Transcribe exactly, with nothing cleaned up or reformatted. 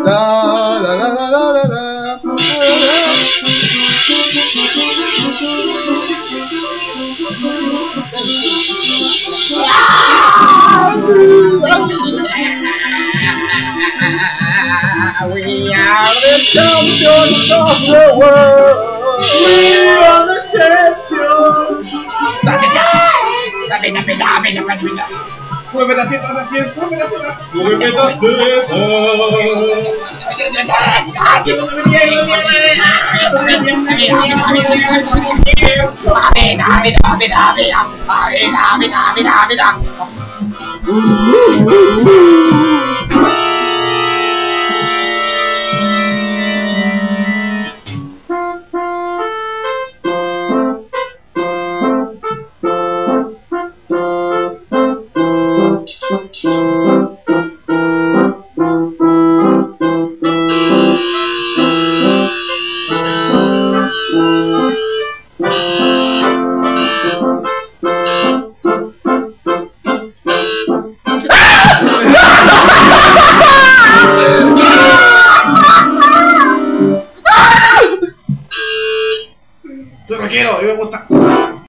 La la la la la la la. We are the champions of the world. We are the champions. Dame, dame, dame, dame, dame, dame. Come pedacitos, así, come pedacitos. Come pedacitos. Thank you.